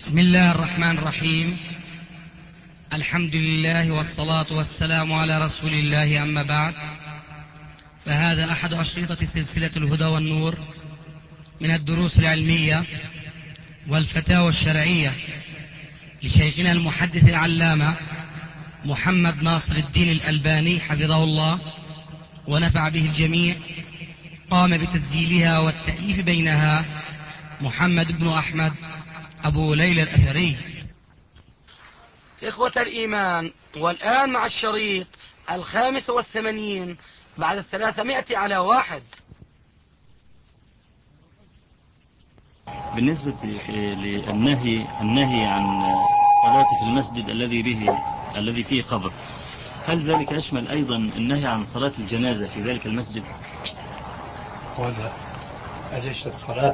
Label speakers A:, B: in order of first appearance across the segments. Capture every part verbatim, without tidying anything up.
A: بسم الله الرحمن الرحيم. الحمد لله والصلاة والسلام على رسول الله، أما بعد، فهذا أحد أشرطة سلسلة الهدى والنور من الدروس العلمية والفتاوى الشرعية لشيخنا المحدث العلامة محمد ناصر الدين الألباني حفظه الله ونفع به الجميع. قام بتسجيلها والتأليف بينها محمد بن أحمد أبو ليلى الأثري. إخوة الإيمان، والآن مع الشريط الخامس والثمانين بعد الثلاثمائة على واحد.
B: بالنسبة للنهي النهي عن الصلاة في المسجد الذي به الذي فيه قبر، هل ذلك يشمل أيضا النهي عن صلاة الجنازة في ذلك المسجد؟
C: ولا أليست صلاة؟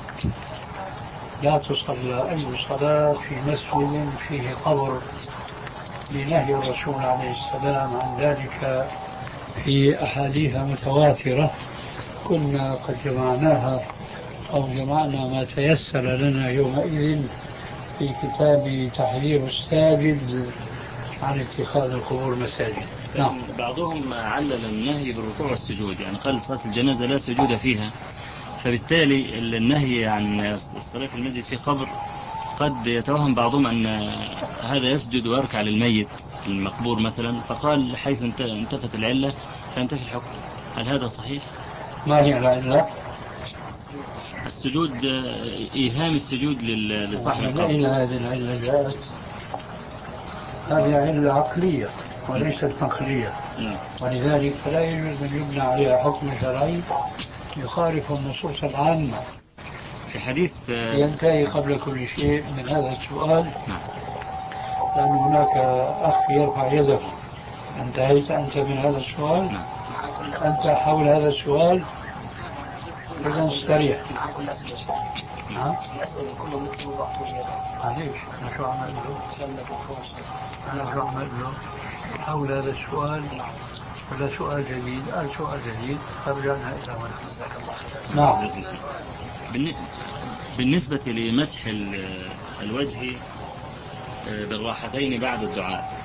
C: لا تصلى أي صلاة في مسجد فيه قبر لنهي الرسول عليه السلام عن ذلك في أحاديث متواترة كنا قد جمعناها أو جمعنا ما تيسر لنا يومئذ في كتاب تحذير الساجد عن اتخاذ القبور مساجد.
B: نعم. بعضهم علل النهي بالركوع والسجود، يعني قال صلاة الجنازة لا سجود فيها، فبالتالي النهي عن الصلاة في المسجد في قبر قد يتوهم بعضهم أن هذا يسجد ويركع للميت المقبور مثلا، فقال حيث انتفت العلة فانتفي الحكم. هل هذا صحيح؟
C: ما هي العلة؟
B: السجود، إيهام السجود لصاحب القبر.
C: إلى هذه العلة جاءت، هذه علة عقلية وليست نقلية، ولذلك فلا يجوز أن يبنى عليها حكم شرعي يخالف النصوص العامة.
B: في حديث
C: ينتهي قبل كل شيء من هذا السؤال، لأن هناك أخ يرفع يده. انتهيت أنت من هذا السؤال؟ أنت حول هذا السؤال إذا استريح. نعم. الأسئلة كلهم مثل بعض. معليش، أنا شو أعمل له؟ أنا شو أعمل له؟ حول هذا السؤال ولا سؤال جديد؟ قال سؤال جديد، فرجعنا إلى هنا. جزاك الله خير.
B: نعم. بالنسبة لمسح الوجه بالراحتين بعد الدعاء،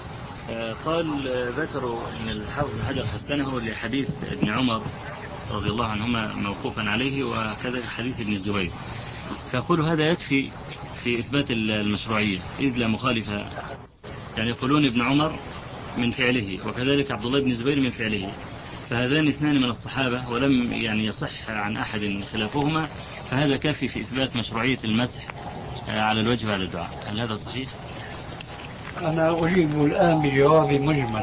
B: قال ذكروا أن الحافظ بن حجر حسنه لحديث ابن عمر رضي الله عنهما موقوفا عليه، وكذا حديث ابن الزبير، فيقول هذا يكفي في إثبات المشروعية إذ لا مخالف. يعني يقولون ابن عمر من فعله وكذلك عبد الله بن الزبير من فعله، فهذان اثنان من الصحابة ولم يعني يصح عن أحد خلافهما، فهذا كافي في إثبات مشروعية المسح على الوجه بعد الدعاء. هل هذا صحيح؟
C: أنا أجيب الآن بجواب مجمل.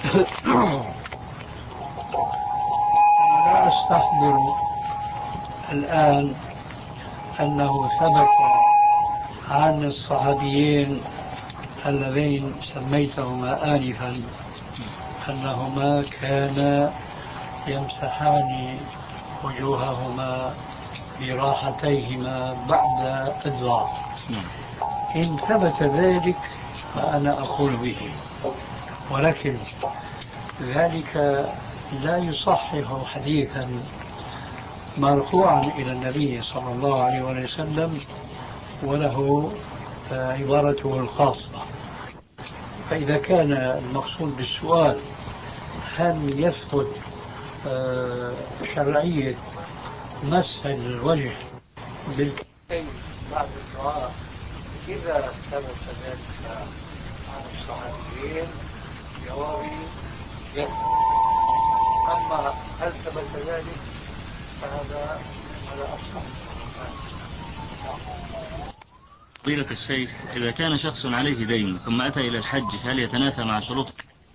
C: لا أستحضر الآن أنه ثبت عن الصحابيين اللذين سميتهما آنفا أنهما كانا يمسحان وجوههما براحتيهما بعد الدعاء. إن ثبت ذلك فأنا أقول به، ولكن ذلك لا يصحح حديثا مرفوعا إلى النبي صلى الله عليه وسلم وله عبارته الخاصة. فإذا كان المقصود بالسؤال هل يثبت شرعية مسح الوجه بالكفين بعد الدعاء، إذا ثبت ذلك عن الصحابيين جوابي يثبت. أما هل ثبت ذلك فهذا على أصح.
B: فضيلة الشيخ، إذا كان شخص عليه دين ثم أتى إلى الحج فهل يتنافى مع شروط؟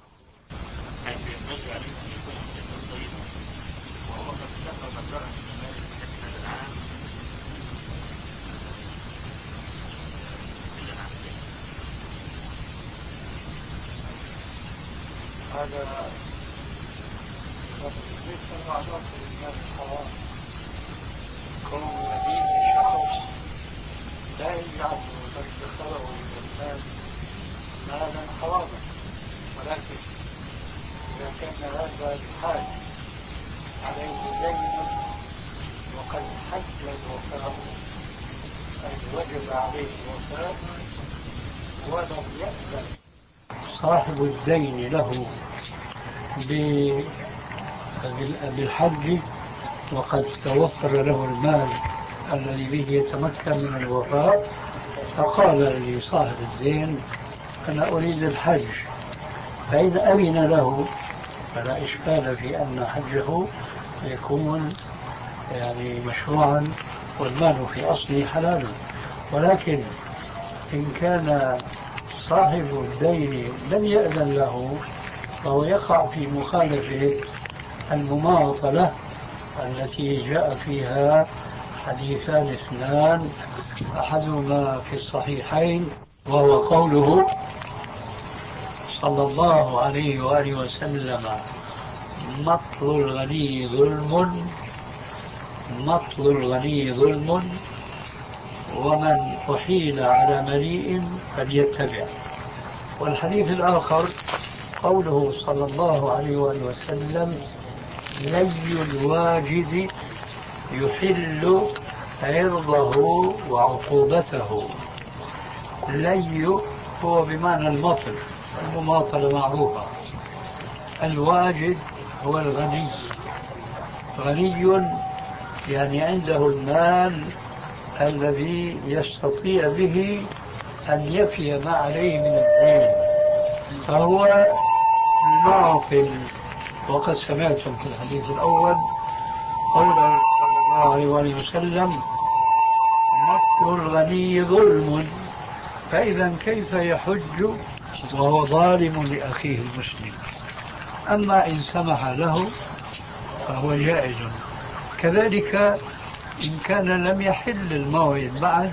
C: هذا ليس المعلوم من الحرام. كون مدين الشخص لا يجعل من دخله إلى الناس مالا حراما، ولكن إذا كان هذا بحال عليه دين وقد حج الوفاء وجب عليه الوفاء ولم يأذن صاحب الدين له بالحج وقد توفر له المال الذي به يتمكن من الوفاء، فقال لصاحب الدين أنا أريد الحج، فإن أذن له فلا إشكال في أن حجه يكون يعني مشروعا والمال في أصله حلال. ولكن إن كان صاحب الدين لم يأذن له فهو يقع في مخالفة المماطلة التي جاء فيها حديثان اثنان، أحدهما في الصحيحين وهو قوله صلى الله عليه وآله وسلم مطل الغني ظلم مطل الغني ظلم ومن أحيل على مليء فليتبع. والحديث الآخر قوله صلى الله عليه وآله وسلم لي الواجد يحل عرضه وعقوبته. لي هو بمعنى المطل، المماطلة معروفة. الواجد هو الغني، غني يعني عنده المال الذي يستطيع به أن يفي ما عليه من الدين، فهو ماطل. وقد سمعتم في الحديث الأول قوله صلى الله عليه وآله وسلم مطل الغني ظلم، فإذا كيف يحج وهو ظالم لأخيه المسلم؟ أما إن سمح له فهو جائز. كذلك إن كان لم يحل الموعد بعد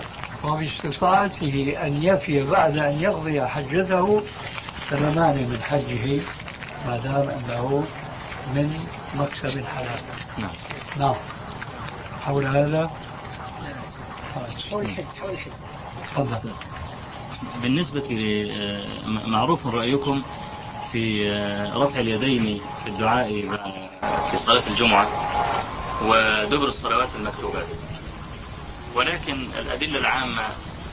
C: وباستطاعته أن يفي بعد أن يقضي حجته فلا مانع من حجه ما دام أنه من مكسب حلال.
B: نعم.
C: نعم. حول هذا
D: حول الحج حول الحج
C: تفضل.
B: بالنسبة معروف رأيكم في رفع اليدين في الدعاء في صلاة الجمعة ودبر الصلوات المكتوبات، ولكن الأدلة العامة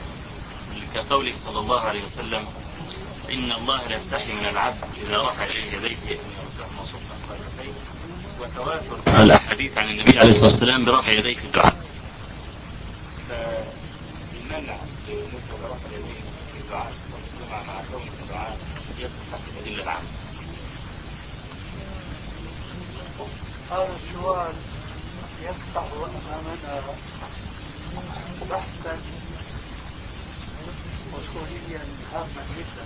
B: كقوله صلى الله عليه وسلم إن الله لا يستحي من العبد إذا رفع إليه يديه أن يردهما صفا قائمتين، وتواتر الأحاديث عن النبي عليه الصلاة والسلام برفع يديه في الدعاء. فالمنع بالنسبة لرفع اليدين في الدعاء والجمعة مع كون الدعاء يدخل تحت الأدلة العامة.
C: هذا السؤال يفتح أمامنا بحثا أصوليا هاما جدا.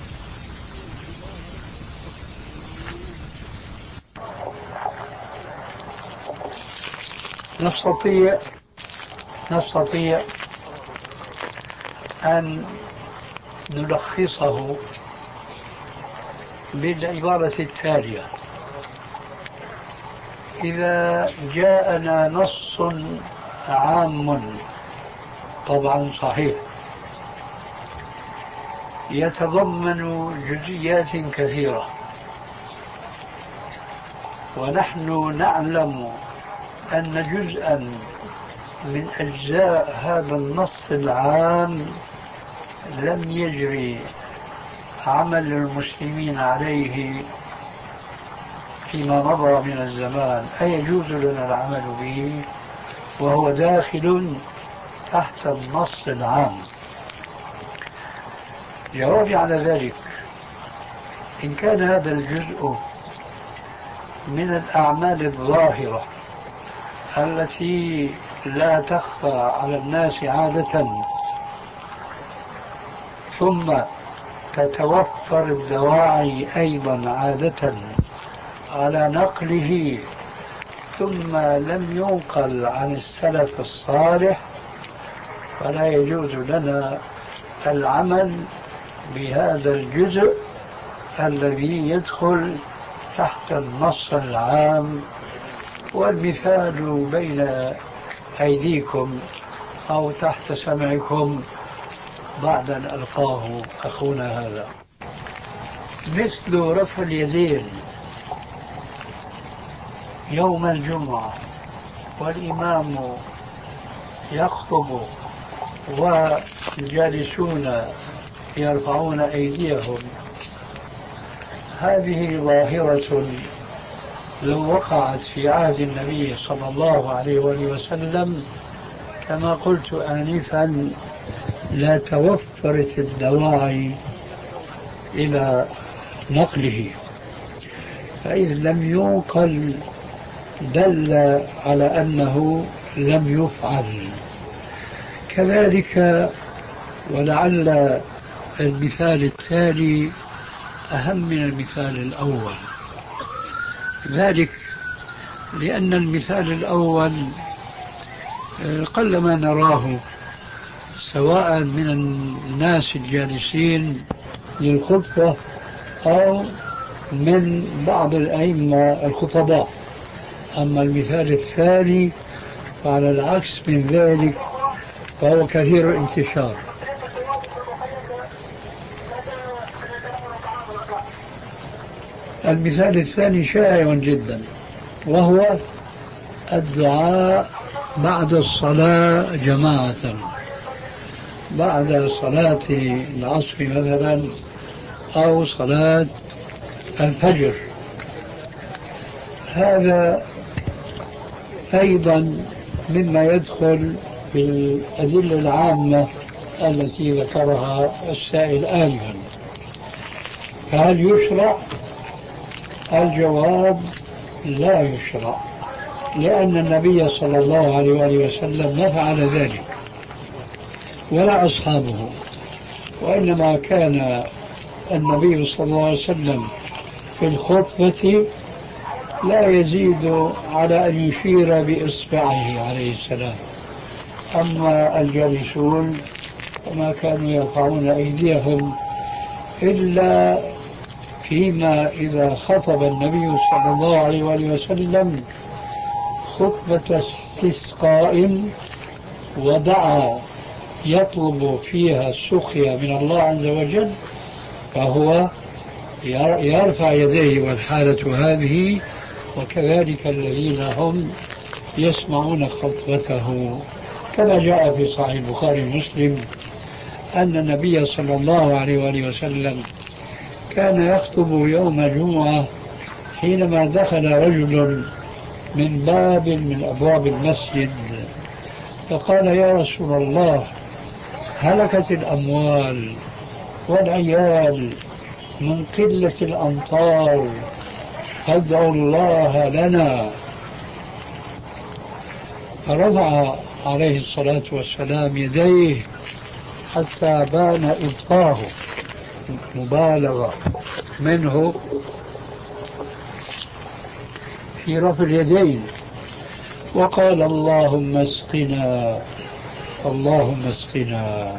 C: نستطيع نستطيع أن نلخصه بالعبارة التالية: إذا جاءنا نص عام طبعا صحيح يتضمن جزئيات كثيرة، ونحن نعلم أن جزءا من أجزاء هذا النص العام لم يجري عمل المسلمين عليه فيما مضى من الزمان، أيجوز لنا العمل به وهو داخل تحت النص العام؟ جوابي على ذلك: إن كان هذا الجزء من الأعمال الظاهرة التي لا تخفى على الناس عادة، ثم تتوفر الدواعي أيضا عادة على نقله، ثم لم ينقل عن السلف الصالح، فلا يجوز لنا العمل بهذا الجزء الذي يدخل تحت النص العام. والمثال بين أيديكم أو تحت سمعكم بعد أن ألقاه أخونا هذا، مثل رفع اليدين يوم الجمعة والإمام يخطب والجالسون يرفعون أيديهم، هذه ظاهرة لو وقعت في عهد النبي صلى الله عليه وآله وسلم كما قلت آنفا لا توفرت الدواعي إلى نقله، فإذ لم ينقل دل على أنه لم يفعل. كذلك ولعل المثال التالي أهم من المثال الأول، ذلك لأن المثال الأول قلما نراه سواء من الناس الجالسين للخطبة أو من بعض الأئمة الخطباء. أما المثال الثاني فعلى العكس من ذلك فهو كثير الانتشار. المثال الثاني شائع جدا، وهو الدعاء بعد الصلاة جماعة، بعد صلاة العصر مثلا أو صلاة الفجر. هذا أيضا مما يدخل في الأدلة العامة التي ذكرها السائل آنفا. فهل يشرع؟ الجواب لا يشرع، لأن النبي صلى الله عليه وآله وسلم ما فعل ذلك ولا أصحابه، وإنما كان النبي صلى الله عليه وسلم في الخطبة لا يزيد على أن يشير بإصبعه عليه السلام. أما الجالسون فما كانوا يرفعون أيديهم إلا فيما إذا خطب النبي صلى الله عليه وآله وسلم خطبة استسقاء ودعا يطلب فيها السقيا من الله عز وجل، فهو يرفع يديه، والحالة هذه. وكذلك الذين هم يسمعون خطبته، كما جاء في صحيح البخاري ومسلم أن النبي صلى الله عليه وآله وسلم كان يخطب يوم الجمعة حينما دخل رجل من باب من أبواب المسجد فقال: يا رسول الله، هلكت الأموال والعيال من قلة الأمطار، فادعوا الله لنا. فرفع عليه الصلاة والسلام يديه حتى بان إبطاه، مبالغة منه في رفع اليدين، وقال: اللهم اسقنا اللهم اسقنا،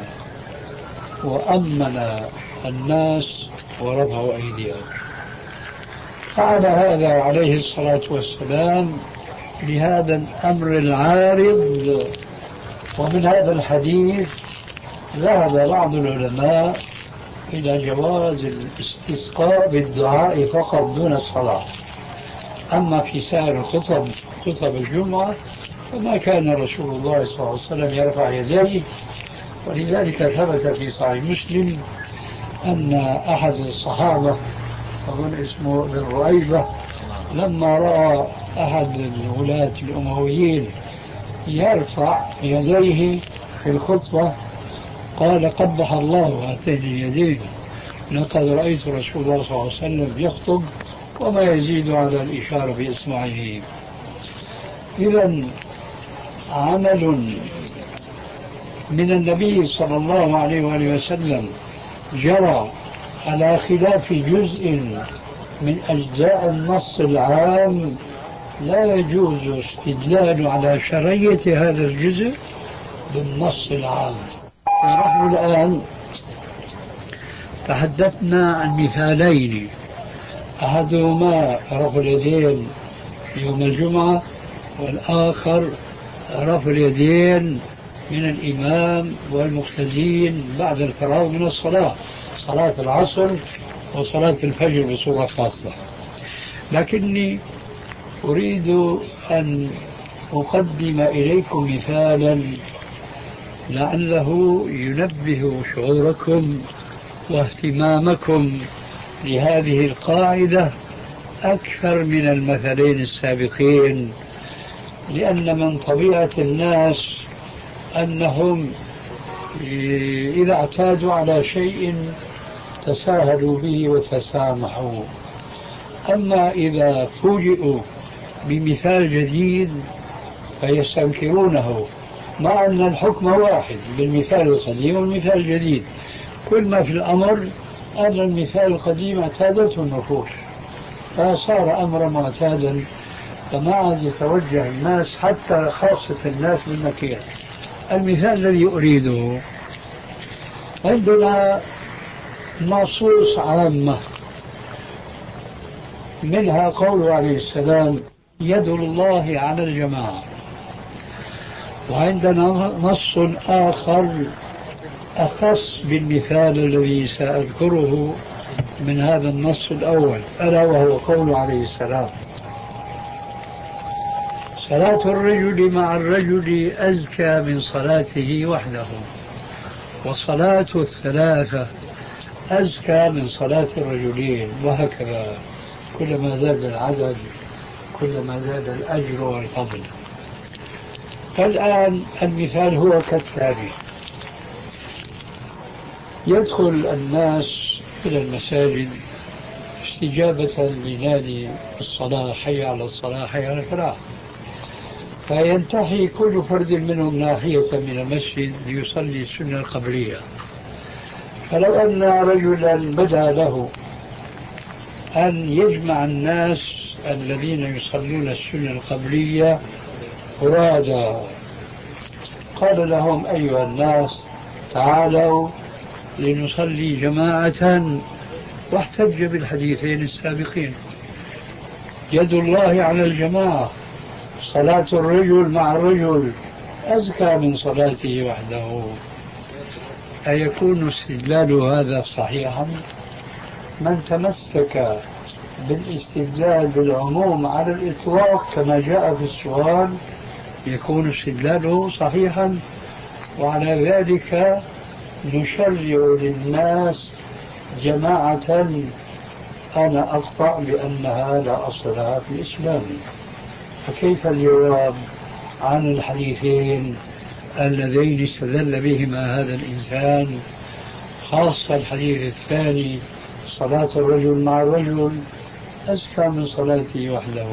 C: وأمن الناس ورفعوا أيديهم. فعل هذا عليه الصلاة والسلام لهذا الأمر العارض. ومن هذا الحديث ذهب بعض العلماء إلى جواز الاستسقاء بالدعاء فقط دون الصلاة. أما في سائر الخطب خطب الجمعة فما كان رسول الله صلى الله عليه وسلم يرفع يديه. ولذلك ثبت في صحيح مسلم أن أحد الصحابة أظن اسمه ابن رؤيبة لما رأى أحد الولاة الأمويين يرفع يديه في الخطبة قال: قبح الله هاتين اليدين، لقد رأيت رسول الله صلى الله عليه وسلم يخطب وما يزيد على الإشارة بإصبعه. إذن عمل من النبي صلى الله عليه وآله وسلم جرى على خلاف جزء من أجزاء النص العام لا يجوز استدلال على شرعية هذا الجزء بالنص العام. ونحن الآن تحدثنا عن مثالين، أحدهما رفع اليدين يوم الجمعة، والآخر رفع اليدين من الإمام والمقتدين بعد الفراغ من الصلاة، صلاة العصر وصلاة الفجر بصورة خاصة. لكني أريد أن أقدم إليكم مثالا لعله ينبه شعوركم واهتمامكم لهذه القاعدة أكثر من المثلين السابقين، لأن من طبيعة الناس أنهم إذا اعتادوا على شيء تساهلوا به وتسامحوا، أما إذا فوجئوا بمثال جديد فيستنكرونه، مع أن الحكم واحد بالمثال القديم والمثال الجديد. كل ما في الأمر أن المثال القديم اعتادته النفوس فصار أمرا معتادا، فما عاد يتوجه الناس حتى خاصة الناس بالنكير. المثال الذي أريده عندنا نصوص عامة، منها قوله عليه السلام يد الله على الجماعة، وعندنا نص آخر أخص بالمثال الذي سأذكره من هذا النص الأول، ألا وهو قوله عليه السلام صلاة الرجل مع الرجل أزكى من صلاته وحده، وصلاة الثلاثة أزكى من صلاة الرجلين، وهكذا كلما زاد العدد كلما زاد الأجر والفضل. فالآن المثال هو كالتالي: يدخل الناس إلى المساجد استجابة لنادي الصلاة، حي على الصلاة حي على الفلاح، فينتهي كل فرد منهم ناحية من المسجد ليصلي السنة القبلية. فلو أن رجلا بدا له أن يجمع الناس الذين يصلون السنة القبلية فرادا، قال لهم أيها الناس تعالوا لنصلي جماعة، واحتج بالحديثين السابقين: يد الله على الجماعة، صلاة الرجل مع الرجل أزكى من صلاته وحده. أيكون استدلال هذا صحيحا؟ من تمسك بالاستدلال بالعموم على الإطلاق كما جاء في السؤال يكون استدلاله صحيحا، وعلى ذلك نشرع للناس جماعة أنا أقطع بأنها لا أصل لها في الإسلام. فكيف الجواب عن الحديثين اللذين استدل بهما هذا الإنسان، خاصة الحديث الثاني صلاة الرجل مع الرجل أزكى من صلاته وحده؟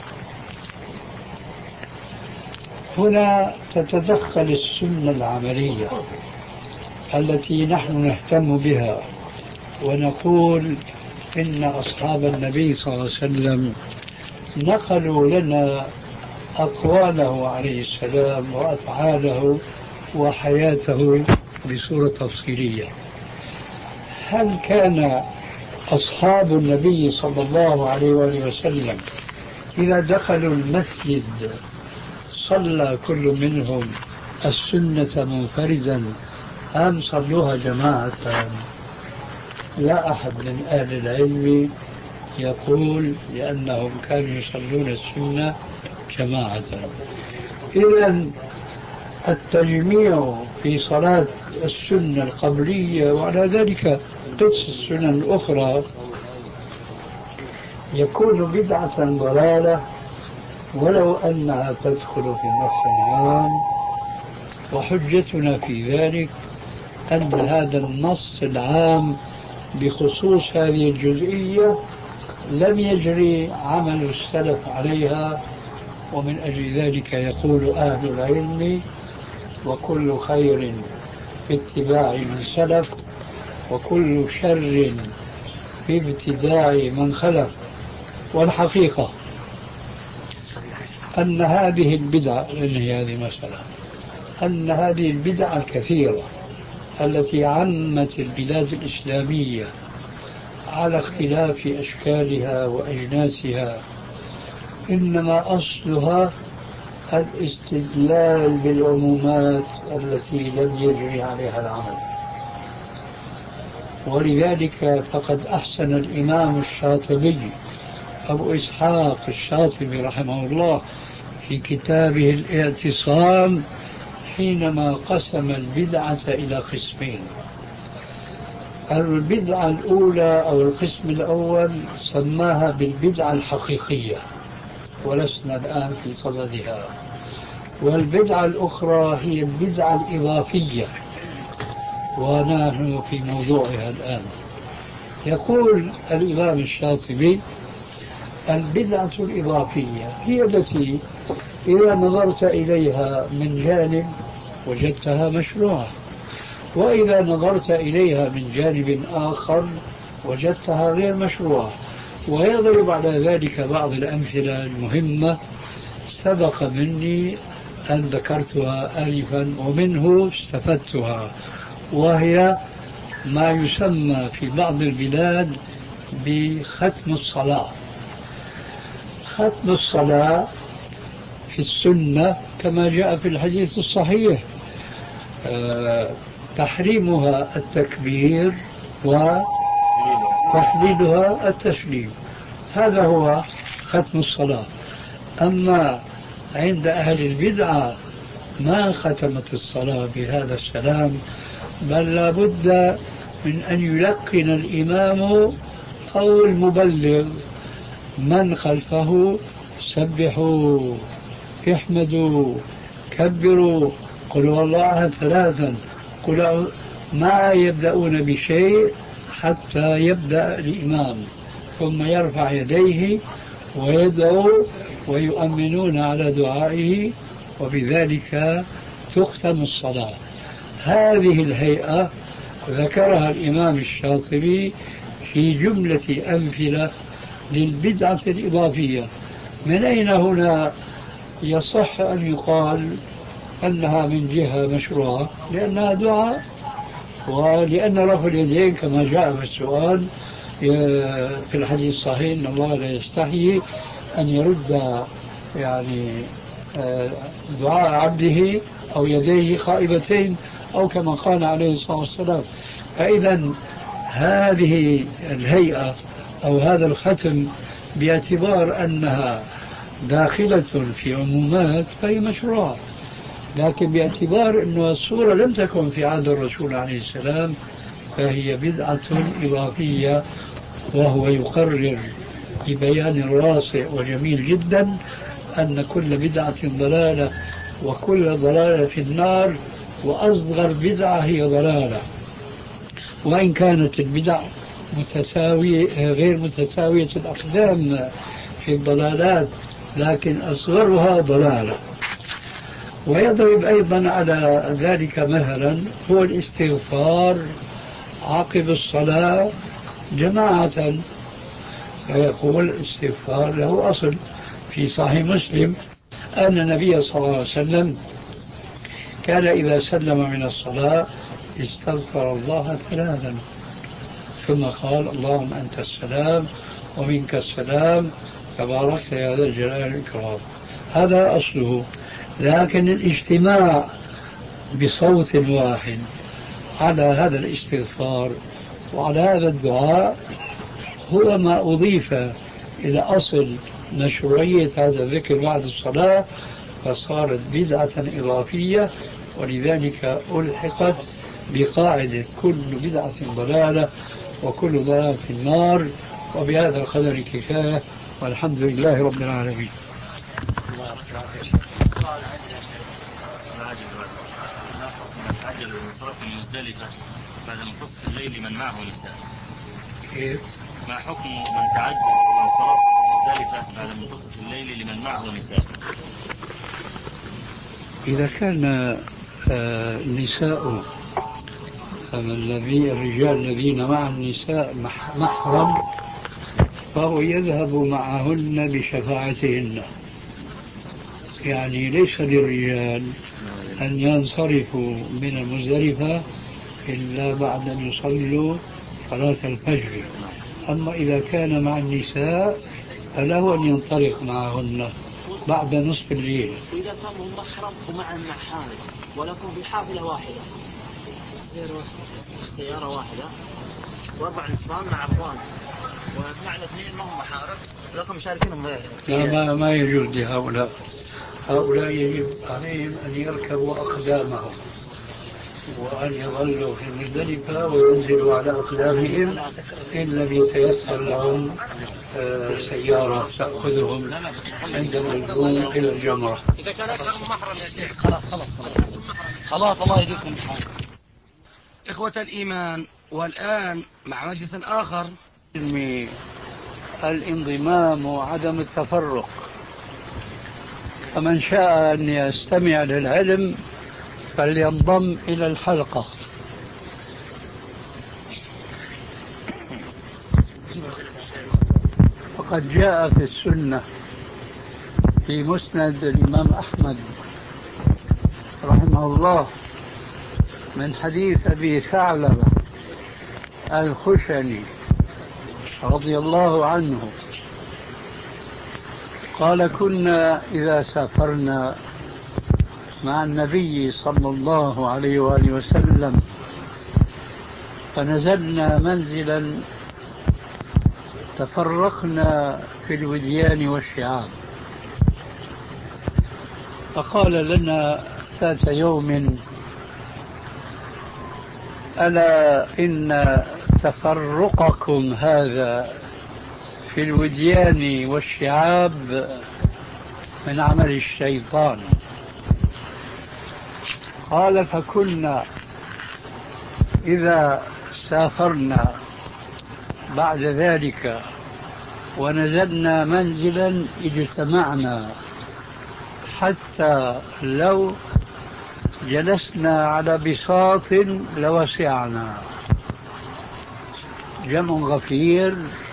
C: هنا تتدخل السنة العملية التي نحن نهتم بها، ونقول إن أصحاب النبي صلى الله عليه وسلم نقلوا لنا أقواله عليه السلام وأفعاله وحياته بصورة تفصيلية. هل كان أصحاب النبي صلى الله عليه وآله وسلم إذا دخلوا المسجد صلى كل منهم السنة منفردا أم صلوها جماعة؟ لا أحد من أهل العلم يقول لأنهم كانوا يصلون السنة جماعة. إذن التجميع في صلاة السنة القبلية وعلى ذلك قدس السنن الأخرى يكون بدعة ضلالة ولو أنها تدخل في النص العام. وحجتنا في ذلك أن هذا النص العام بخصوص هذه الجزئية لم يجري عمل السلف عليها، ومن أجل ذلك يقول أهل العلم: وكل خير في اتباع من سلف، وكل شر في ابتداع من خلف. والحقيقة أن هذه البدع، هذه مسألة، أن هذه البدع الكثيرة التي عمت البلاد الإسلامية على اختلاف أشكالها وأجناسها إنما أصلها الاستدلال بالعمومات التي لم يجري عليها العمل. ولذلك فقد أحسن الإمام الشاطبي أبو إسحاق الشاطبي رحمه الله في كتابه الاعتصام حينما قسم البدعة إلى قسمين. البدعة الأولى أو القسم الأول سماها بالبدعة الحقيقية ولسنا الآن في صددها، والبدعة الأخرى هي البدعة الإضافية ونحن في موضوعها الآن. يقول الإمام الشاطبي: البدعة الإضافية هي التي إذا نظرت إليها من جانب وجدتها مشروعة، وإذا نظرت إليها من جانب آخر وجدتها غير مشروعة. ويضرب على ذلك بعض الأمثلة المهمة سبق مني أن ذكرتها آنفا ومنه استفدتها، وهي ما يسمى في بعض البلاد بختم الصلاة. ختم الصلاة في السنة كما جاء في الحديث الصحيح أه تحريمها التكبير وتحليلها التسليم، هذا هو ختم الصلاة. أما عند أهل البدعة ما ختمت الصلاة بهذا السلام، بل لا بد من أن يلقن الإمام أو المبلغ من خلفه: سبحوا، احمدوا، كبروا، قلوا الله ثلاثا، قلوا، ما يبدأون بشيء حتى يبدأ الإمام، ثم يرفع يديه ويدعو ويؤمنون على دعائه، وبذلك تختم الصلاة. هذه الهيئة ذكرها الإمام الشاطبي في جملة أمثلة للبدعة الإضافية. من أين هنا يصح أن يقال أنها من جهة مشروعة؟ لأنها دعاء، ولأن رفع اليدين كما جاء في السؤال في الحديث الصحيح: إن الله لا يستحيي أن يرد يعني دعاء عبده أو يديه خائبتين، أو كما قال عليه الصلاة والسلام. فإذا هذه الهيئة أو هذا الختم باعتبار أنها داخلة في عمومات فهي مشروعة، لكن باعتبار أن الصورة لم تكن في عهد الرسول عليه السلام فهي بدعة إضافية. وهو يقرر ببيان واسع وجميل جدا أن كل بدعة ضلالة وكل ضلالة في النار، وأصغر بدعة هي ضلالة، وإن كانت البدع متساوية غير متساوية الأقدام في الضلالات، لكن أصغرها ضلالة. ويضرب أيضا على ذلك مثلا هو الاستغفار عقب الصلاة جماعة. فيقول الاستغفار له أصل في صحيح مسلم أن النبي صلى الله عليه وسلم كان إذا سلم من الصلاة استغفر الله ثلاثا، ثم قال: اللهم أنت السلام ومنك السلام تباركت يا ذا الجلال والإكرام. هذا أصله. لكن الاجتماع بصوت واحد على هذا الاستغفار وعلى هذا الدعاء هو ما أضيف إلى أصل مشروعية هذا الذكر بعد الصلاة، فصارت بدعة إضافية، ولذلك ألحقت بقاعدة كل بدعة ضلالة وكل ضلالة في النار. وبهذا القدر كفاية، والحمد لله رب العالمين.
B: تعجل الانصراف من مزدلفة بعد منتصف الليل من معه نساء.
C: كيف؟
B: ما حكم من تعجل الانصراف من مزدلفة بعد منتصف الليل لمن معه نساء؟
C: إذا كان النساء الذي الرجال الذين مع النساء محرم فهو يذهب معهن بشفاعتهن، يعني ليس للرجال أن ينصرفوا من المزدلفة إلا بعد أن يصلوا صلاة الفجر. أما إذا كان مع النساء فله أن ينطلق معهن بعد نصف الليل.
D: وإذا كانوا محرم ومعا مع حامل ولكم في حافلة واحدة
E: سيارة واحدة وأربع نسوان مع أخوان ومعنا اثنين ما هم محارم لكن مشاركينهم.
C: لا ما, ما يجوز لهؤلاء. هؤلاء يجب عليهم أن يركبوا أقدامهم وأن يظلوا في مزدلفة وينزلوا على أقدامهم إن لم يتيسر لهم سيارة تأخذهم عند الوصول إلى الجمرة.
A: إذا كان أكثر من محرم يا شيخ خلاص خلاص خلاص خلاص الله يهديكم بحال. إخوة الإيمان، والآن مع مجلس آخر
C: الانضمام وعدم التفرق، فمن شاء أن يستمع للعلم فلينضم إلى الحلقة. وقد جاء في السنة في مسند الإمام أحمد رحمه الله من حديث أبي ثعلبة الخشني رضي الله عنه قال: كنا إذا سافرنا مع النبي صلى الله عليه وآله وسلم فنزلنا منزلا تفرقنا في الوديان والشعاب، فقال لنا ذات يوم: ألا إن تفرقكم هذا في الوديان والشعاب من عمل الشيطان. قال: فكنا إذا سافرنا بعد ذلك ونزلنا منزلا اجتمعنا حتى لو جلسنا على بساط لوسعنا. جمع غفير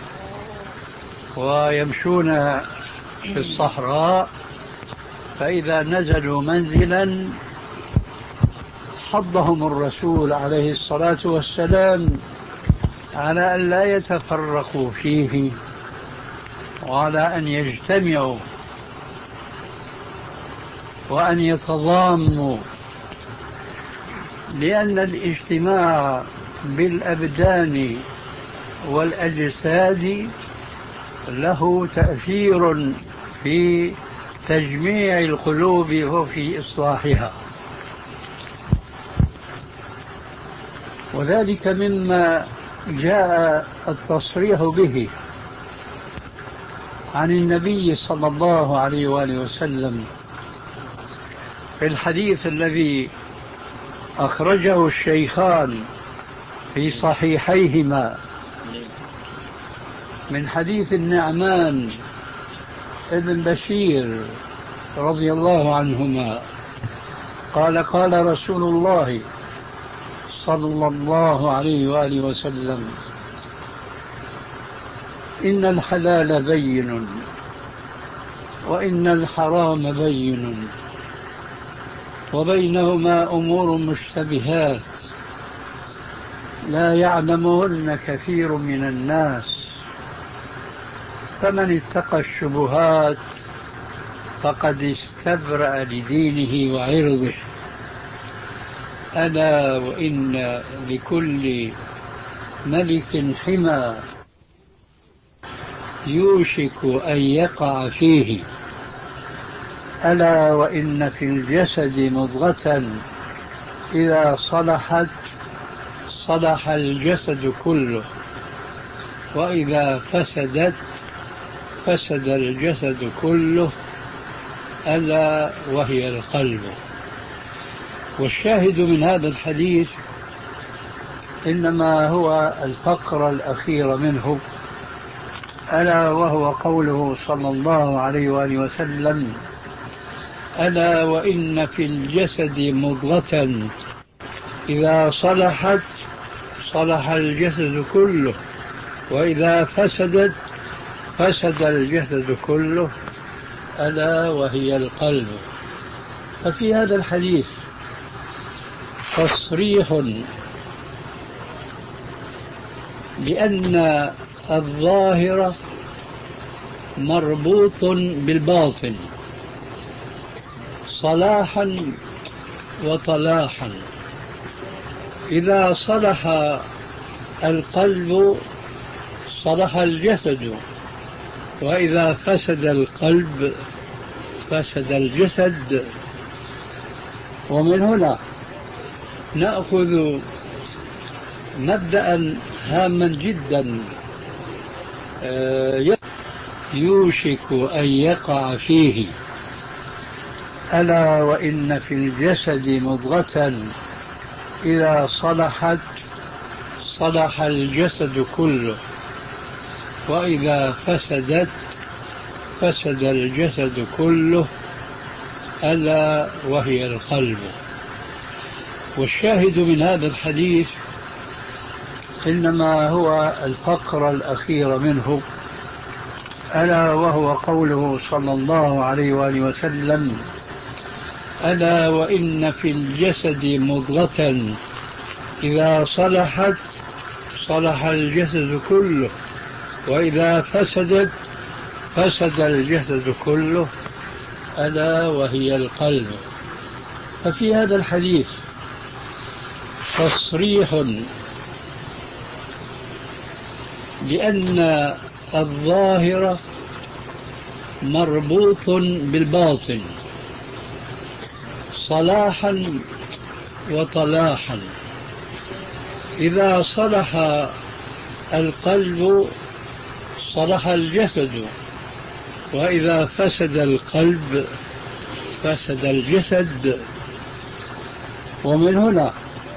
C: ويمشون في الصحراء، فإذا نزلوا منزلا حضهم الرسول عليه الصلاة والسلام على أن لا يتفرقوا فيه وعلى أن يجتمعوا وأن يتضاموا، لأن الاجتماع بالأبدان والأجساد له تأثير في تجميع القلوب وفي إصلاحها، وذلك مما جاء التصريح به عن النبي صلى الله عليه وآله وسلم في الحديث الذي أخرجه الشيخان في صحيحيهما من حديث النعمان ابن بشير رضي الله عنهما قال: قال رسول الله صلى الله عليه وآله وسلم: إن الحلال بين وإن الحرام بين وبينهما أمور مشتبهات لا يعلمهن كثير من الناس، فمن اتقى الشبهات فقد استبرأ لدينه وعرضه. ألا وإن لكل ملك حمى يوشك أن يقع فيه. ألا وإن في الجسد مضغة إذا صلحت صلح الجسد كله، وإذا فسدت فسد الجسد كله، ألا وهي القلب. والشاهد من هذا الحديث إنما هو الفقرة الأخيرة منه، ألا وهو قوله صلى الله عليه وآله وسلم: ألا وإن في الجسد مضغة إذا صلحت صلح الجسد كله، وإذا فسدت فسد الجسد كله، ألا وهي القلب. ففي هذا الحديث تصريح بأن الظاهر مربوط بالباطن صلاحا وطلاحا. إذا صلح القلب صلح الجسد، وإذا فسد القلب فسد الجسد. ومن هنا نأخذ مبدأ هاما جدا يوشك أن يقع فيه: ألا وإن في الجسد مضغة إذا صلحت صلح الجسد كله، وإذا فسدت فسد الجسد كله، ألا وهي القلب. والشاهد من هذا الحديث إنما هو الفقرة الأخيرة منه، ألا وهو قوله صلى الله عليه وآله وسلم: ألا وإن في الجسد مضغة إذا صلحت صلح الجسد كله، وإذا فسدت فسد الجسد كله، ألا وهي القلب. ففي هذا الحديث تصريح بأن الظاهر مربوط بالباطن صلاحا وطلاحا. إذا صلح القلب صلح الجسد، وإذا فسد القلب فسد الجسد. ومن هنا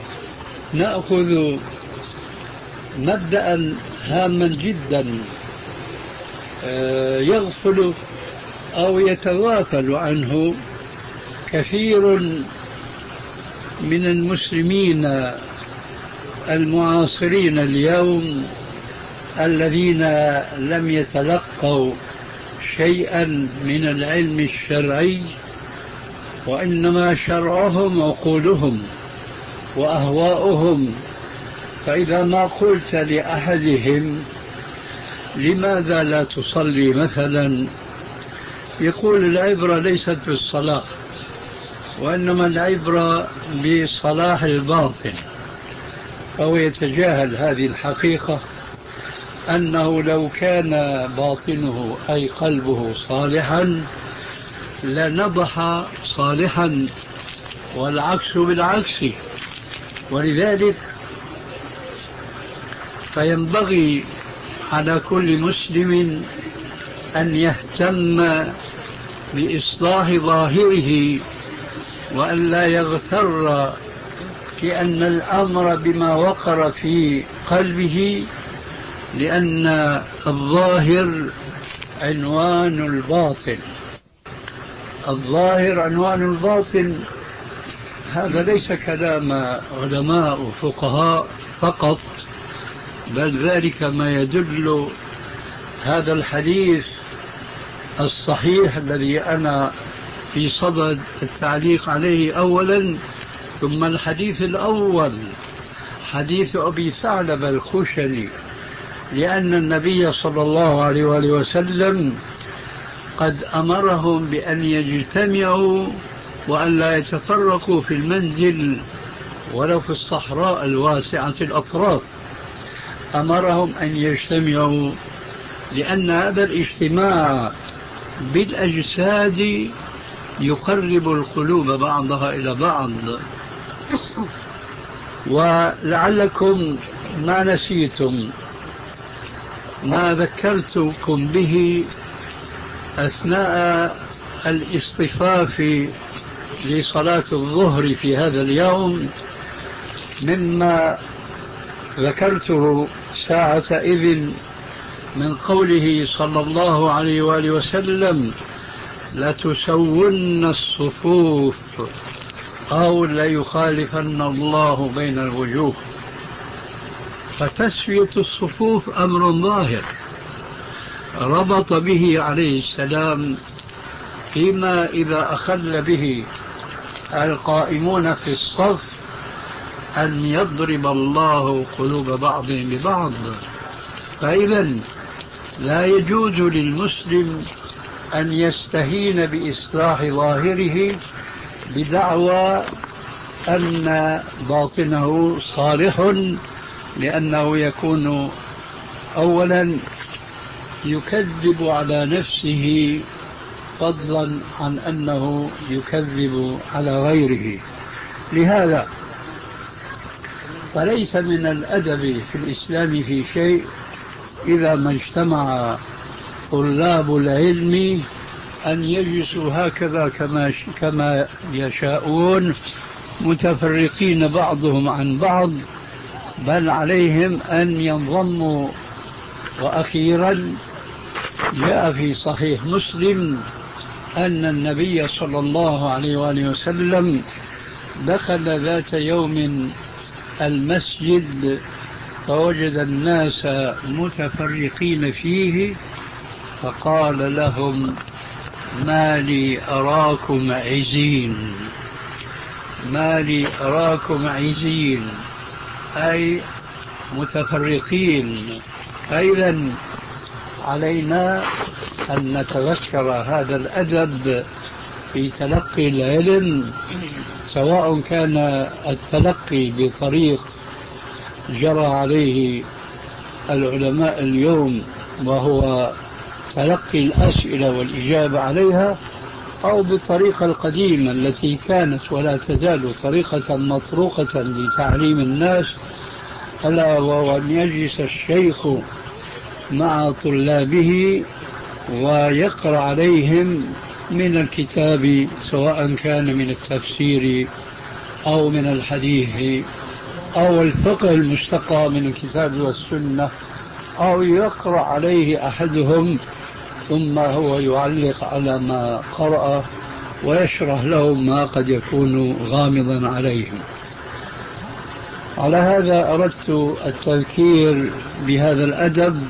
C: نأخذ مبدأ هاما جدا يغفل أو يتغافل عنه كثير من المسلمين المعاصرين اليوم، الذين لم يتلقوا شيئا من العلم الشرعي، وإنما شرعهم عقولهم وأهواؤهم. فإذا ما قلت لأحدهم لماذا لا تصلي مثلا، يقول العبرة ليست بالصلاة، وإنما العبرة بصلاح الباطن. فهو يتجاهل هذه الحقيقة، أنه لو كان باطنه أي قلبه صالحا لنضح صالحا، والعكس بالعكس. ولذلك فينبغي على كل مسلم أن يهتم بإصلاح ظاهره، وأن لا يغتر بأن الأمر بما وقر في قلبه، لأن الظاهر عنوان الباطن. الظاهر عنوان الباطن. هذا ليس كلام علماء وفقهاء فقط، بل ذلك ما يدل هذا الحديث الصحيح الذي أنا في صدد التعليق عليه أولا، ثم الحديث الأول حديث أبي ثعلب الخشني، لأن النبي صلى الله عليه وآله وسلم قد أمرهم بأن يجتمعوا وأن لا يتفرقوا في المنزل ولو في الصحراء الواسعة الأطراف. أمرهم أن يجتمعوا لأن هذا الاجتماع بالأجساد يقرب القلوب بعضها إلى بعض. ولعلكم ما نسيتم ما ذكرتكم به أثناء الاصطفاف لصلاة الظهر في هذا اليوم، مما ذكرته ساعة إذن من قوله صلى الله عليه وآله وسلم: لتسون الصفوف أو ليخالفن الله بين الوجوه. فتسوية الصفوف أمر ظاهر ربط به عليه السلام فيما إذا أخل به القائمون في الصف أن يضرب الله قلوب بعضهم ببعض. فإذا لا يجوز للمسلم أن يستهين بإصلاح ظاهره بدعوى أن باطنه صالح، لأنه يكون أولا يكذب على نفسه فضلا عن أنه يكذب على غيره. لهذا فليس من الأدب في الإسلام في شيء إذا ما اجتمع طلاب العلم أن يجلسوا هكذا كما كما يشاءون متفرقين بعضهم عن بعض، بل عليهم أن ينضموا. وأخيرا جاء في صحيح مسلم أن النبي صلى الله عليه وآله وسلم دخل ذات يوم المسجد فوجد الناس متفرقين فيه، فقال لهم: ما لي أراكم عزين، ما لي أراكم عزين، أي متفرقين. فإذا علينا أن نتذكر هذا الأدب في تلقي العلم، سواء كان التلقي بطريق جرى عليه العلماء اليوم وهو تلقي الأسئلة والإجابة عليها، أو بالطريقة القديمة التي كانت ولا تزال طريقة مطروقة لتعليم الناس، ألا وهو أن يجلس الشيخ مع طلابه ويقرأ عليهم من الكتاب، سواء كان من التفسير أو من الحديث أو الفقه المستقى من الكتاب والسنة، أو يقرأ عليه أحدهم ثم هو يعلق على ما قرأ ويشرح لهم ما قد يكون غامضا عليهم. على هذا أردت التذكير بهذا الأدب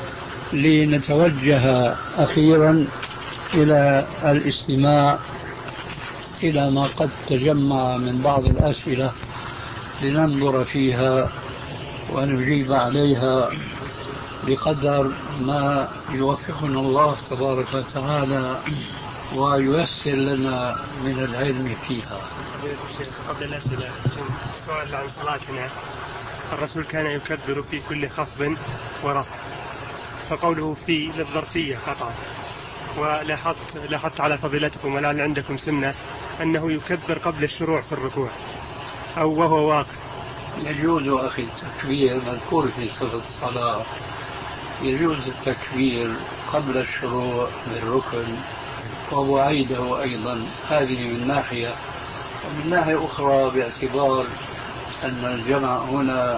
C: لنتوجه أخيرا إلى الاستماع إلى ما قد تجمع من بعض الأسئلة لننظر فيها ونجيب عليها بقدر ما يوفقنا الله تبارك وتعالى وييسر لنا من العلم فيها.
F: قبل الأسئلة سؤال عن صلاتنا. الرسول كان يكبر في كل خفض ورفع، فقوله في للظرفية قطعا، ولاحظت لاحظت على فضيلتكم ولعل عندكم سنة أنه يكبر قبل الشروع في الركوع أو وهو واقف.
C: يجوز أخي التكبير مذكور في صفة الصلاة، يجوز التكبير قبل الشروع بالركن وبعيده أيضا، هذه من ناحية. ومن ناحية أخرى باعتبار أن الجمع هنا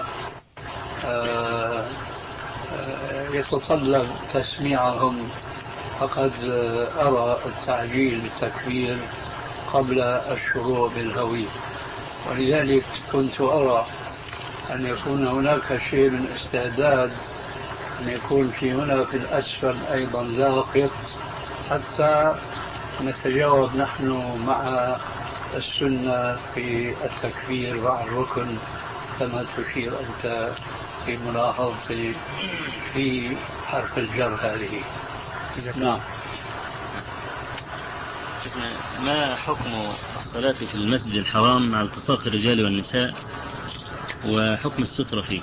C: يتطلب تسميعهم، فقد أرى التعجيل بالتكبير قبل الشروع بالهوي، ولذلك كنت أرى أن يكون هناك شيء من استعداد، أن يكون في هنا في الأسفل أيضا لاقط، حتى نتجاوب نحن مع السنة في التكبير مع الركن كما تشير أنت في ملاحظتي في حرف الجر هذه. نعم.
B: ما حكم الصلاة في المسجد الحرام مع التصاق الرجال والنساء وحكم السترة فيه؟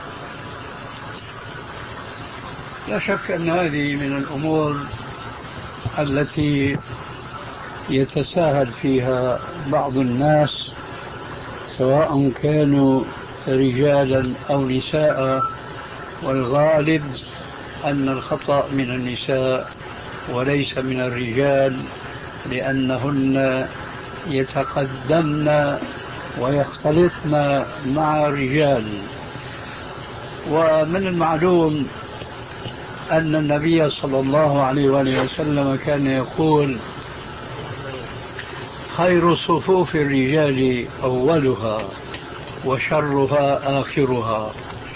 C: لا شك أن هذه من الأمور التي يتساهل فيها بعض الناس، سواء كانوا رجالا أو نساء، والغالب أن الخطأ من النساء وليس من الرجال، لأنهن يتقدمن ويختلطن مع الرجال. ومن المعلوم أن النبي صلى الله عليه وآله وسلم كان يقول: خير صفوف الرجال أولها وشرها آخرها،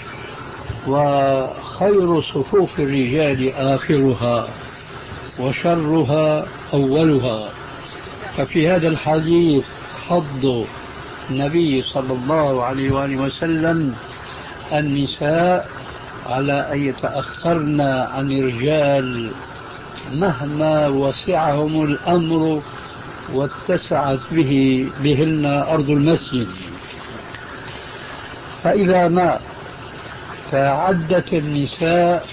C: وخير صفوف الرجال آخرها وشرها أولها. ففي هذا الحديث حض النبي صلى الله عليه وآله وسلم النساء على أن يتأخرن عن الرجال مهما وسعهم الأمر واتسعت به بهن أرض المسجد. فإذا ما تعدت النساء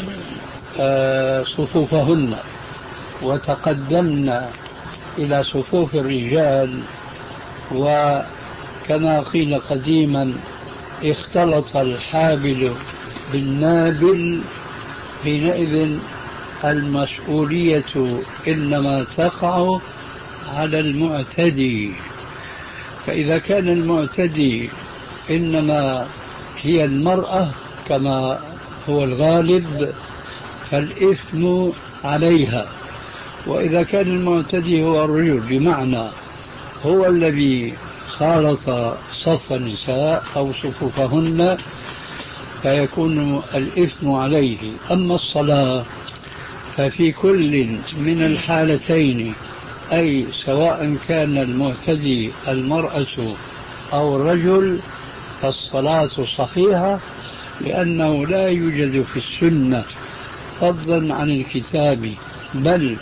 C: صفوفهن وتقدمن إلى صفوف الرجال، وكما قيل قديما اختلط الحابل بالنابل، حينئذ المسؤولية إنما تقع على المعتدي. فإذا كان المعتدي إنما هي المرأة كما هو الغالب فالإثم عليها، وإذا كان المعتدي هو الرجل بمعنى هو الذي خالط صف النساء أو صفوفهن فيكون الإثم عليه. أما الصلاة ففي كل من الحالتين، أي سواء كان المعتدي المرأة أو الرجل، فالصلاة صحيحة، لأنه لا يوجد في السنة فضلا عن الكتاب بل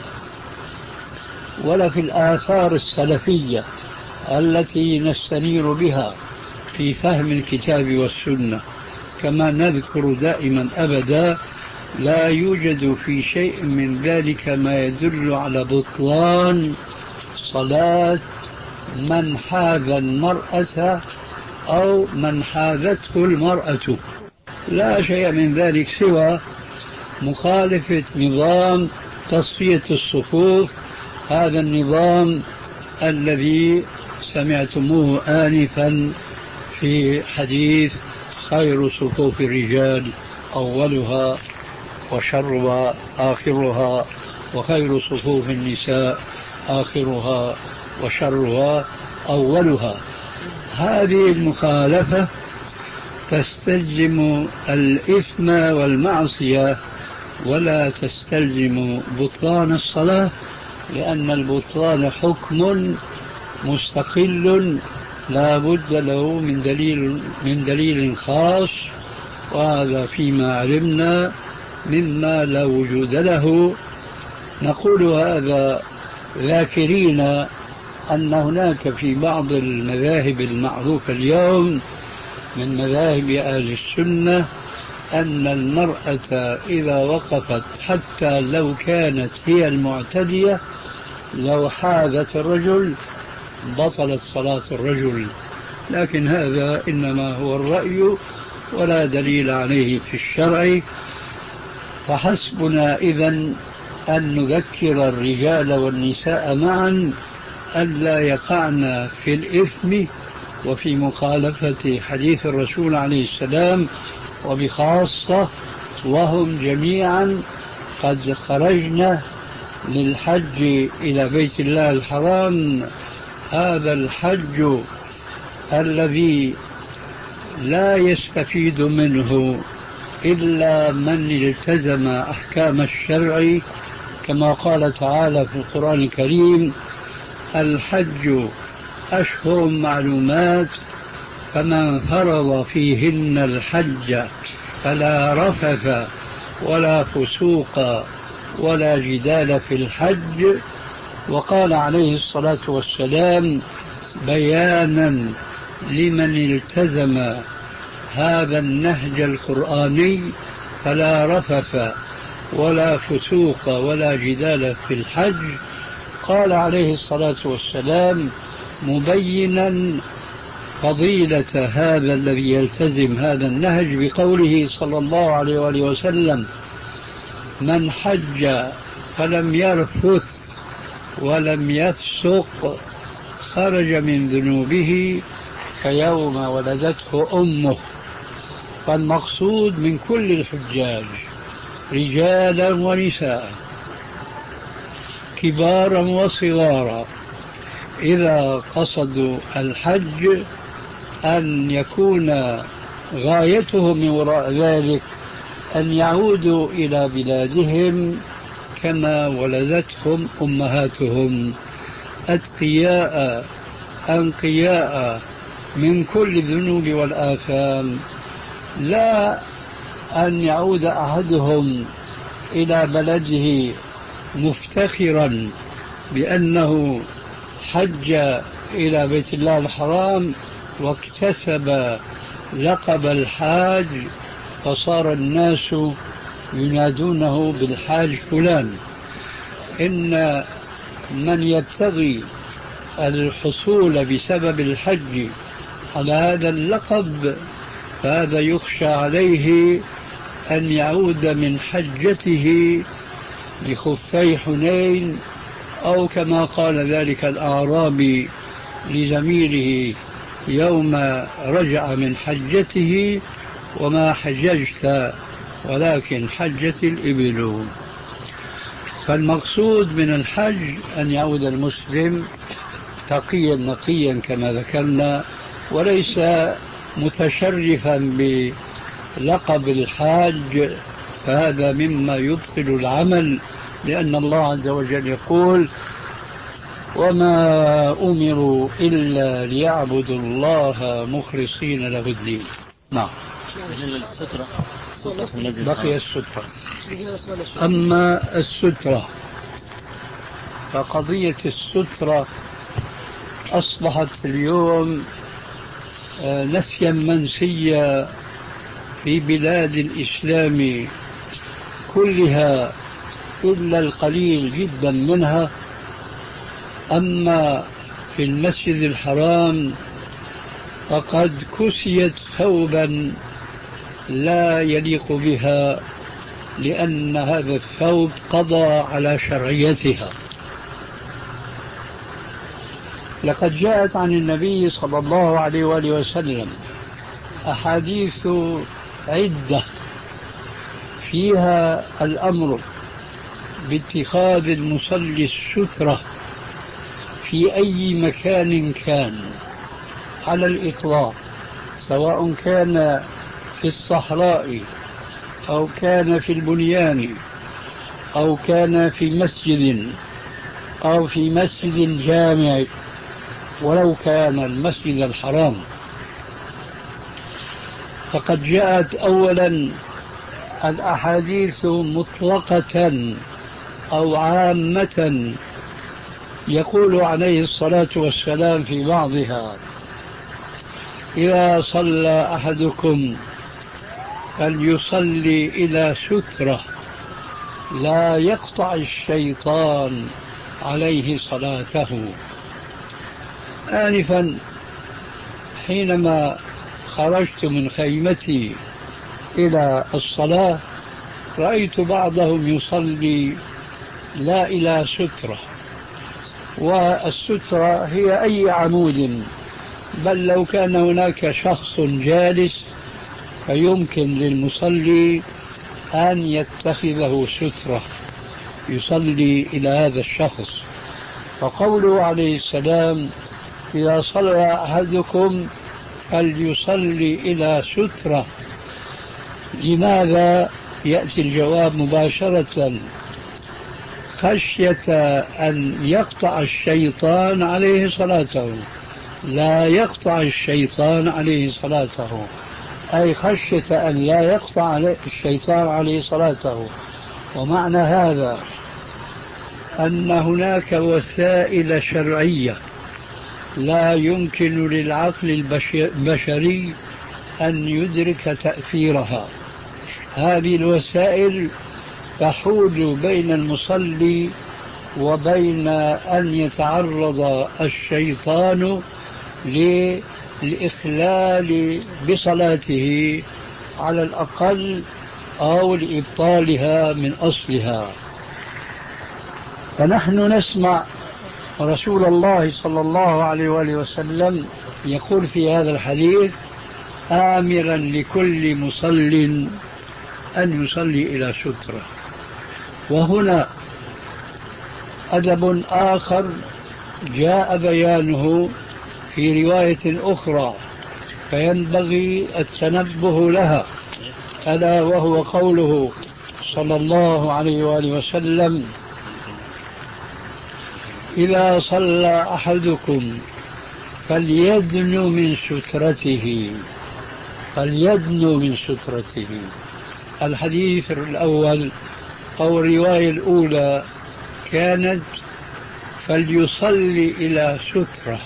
C: ولا في الآثار السلفية التي نستنير بها في فهم الكتاب والسنة، كما نذكر دائما أبدا لا يوجد في شيء من ذلك ما يدل على بطلان صلاة من حاذ المرأة أو من حاذته المرأة، لا شيء من ذلك سوى مخالفة نظام تصفية الصفوف، هذا النظام الذي سمعتموه آنفا في حديث خير صفوف الرجال أولها وشرها آخرها، وخير صفوف النساء آخرها وشرها أولها. هذه المخالفة تستلزم الإثم والمعصية ولا تستلزم بطلان الصلاة، لأن البطلان حكم مستقل لا بد له من دليل من دليل خاص، وهذا فيما علمنا مما لا وجود له. نقول هذا ذاكرين أن هناك في بعض المذاهب المعروفة اليوم من مذاهب أهل السنة أن المرأة إذا وقفت حتى لو كانت هي المعتدية لو حاذت الرجل بطلت صلاة الرجل، لكن هذا إنما هو الرأي ولا دليل عليه في الشرع. فحسبنا إذن أن نذكر الرجال والنساء معا ألا يقعن في الإثم وفي مخالفة حديث الرسول عليه السلام، وبخاصة وهم جميعا قد خرجنا للحج إلى بيت الله الحرام، هذا الحج الذي لا يستفيد منه إلا من التزم أحكام الشرع، كما قال تعالى في القرآن الكريم: الحج أشهر معلومات فمن فرض فيهن الحج فلا رفث ولا فسوق ولا جدال في الحج. وقال عليه الصلاة والسلام بيانا لمن التزم هذا النهج القرآني: فلا رفث ولا فسوق ولا جدال في الحج. قال عليه الصلاة والسلام مبينا فضيلة هذا الذي يلتزم هذا النهج بقوله صلى الله عليه وآله وسلم: من حج فلم يرفث ولم يفسق خرج من ذنوبه كيوم ولدته أمه. فالمقصود من كل الحجاج رجالا ونساء كبارا وصغارا إذا قصدوا الحج أن يكون غايتهم من وراء ذلك أن يعودوا إلى بلادهم كما ولدتهم أمهاتهم، أتقياء أنقياء من كل الذنوب والآثام، لا أن يعود أحدهم إلى بلده مفتخرا بأنه حج إلى بيت الله الحرام واكتسب لقب الحاج، فصار الناس ينادونه بالحاج فلان. إن من يبتغي الحصول بسبب الحج على هذا اللقب فهذا يخشى عليه أن يعود من حجته بخفي حنين، أو كما قال ذلك الأعرابي لزميله يوم رجع من حجته: وما حججت ولكن حجت الإبل. فالمقصود من الحج أن يعود المسلم تقيا نقيا كما ذكرنا، وليس متشرفا بلقب الحاج، فهذا مما يبطل العمل، لأن الله عز وجل يقول: وما أمروا إلا ليعبدوا الله مخلصين له الدين. نعم.
B: السترة
C: بقي السترة. أما السترة فقضية السترة أصبحت اليوم نسيا منسيا في بلاد الإسلام كلها إلا القليل جدا منها. أما في المسجد الحرام فقد كسيت ثوبا لا يليق بها، لأن هذا الثوب قضى على شرعيتها. لقد جاءت عن النبي صلى الله عليه وآله وسلم أحاديث عدة فيها الأمر باتخاذ المصلي السترة في أي مكان كان على الإطلاق، سواء كان في الصحراء أو كان في البنيان أو كان في مسجد أو في مسجد جامع، ولو كان المسجد الحرام. فقد جاءت أولا الأحاديث مطلقة أو عامة، يقول عليه الصلاة والسلام في بعضها: إذا صلى أحدكم فليصلي إلى سترة لا يقطع الشيطان عليه صلاته. آنفا حينما خرجت من خيمتي إلى الصلاة رأيت بعضهم يصلي لا إلى سترة، والسترة هي أي عمود، بل لو كان هناك شخص جالس فيمكن للمصلي أن يتخذه سترة يصلي إلى هذا الشخص. فقوله عليه السلام: إذا صلى أحدكم فليصلي إلى سترة، لماذا؟ يأتي الجواب مباشرة: خشية أن يقطع الشيطان عليه صلاته. لا يقطع الشيطان عليه صلاته، أي خشية أن لا يقطع الشيطان عليه صلاته. ومعنى هذا أن هناك وسائل شرعية لا يمكن للعقل البشري أن يدرك تأثيرها. هذه الوسائل تحول بين المصلي وبين أن يتعرض الشيطان للإخلال بصلاته على الأقل أو لإبطالها من أصلها. فنحن نسمع رسول الله صلى الله عليه وآله وسلم يقول في هذا الحديث: آمرا لكل مصل أن يصلي إلى سترة. وهنا أدب آخر جاء بيانه في رواية أخرى فينبغي التنبه لها، ألا وهو قوله صلى الله عليه وآله وسلم: إذا صلى أحدكم فليدنو من سترته. فليدنو من سترته. الحديث الأول أو الرواية الأولى كانت فليصلي إلى سترة.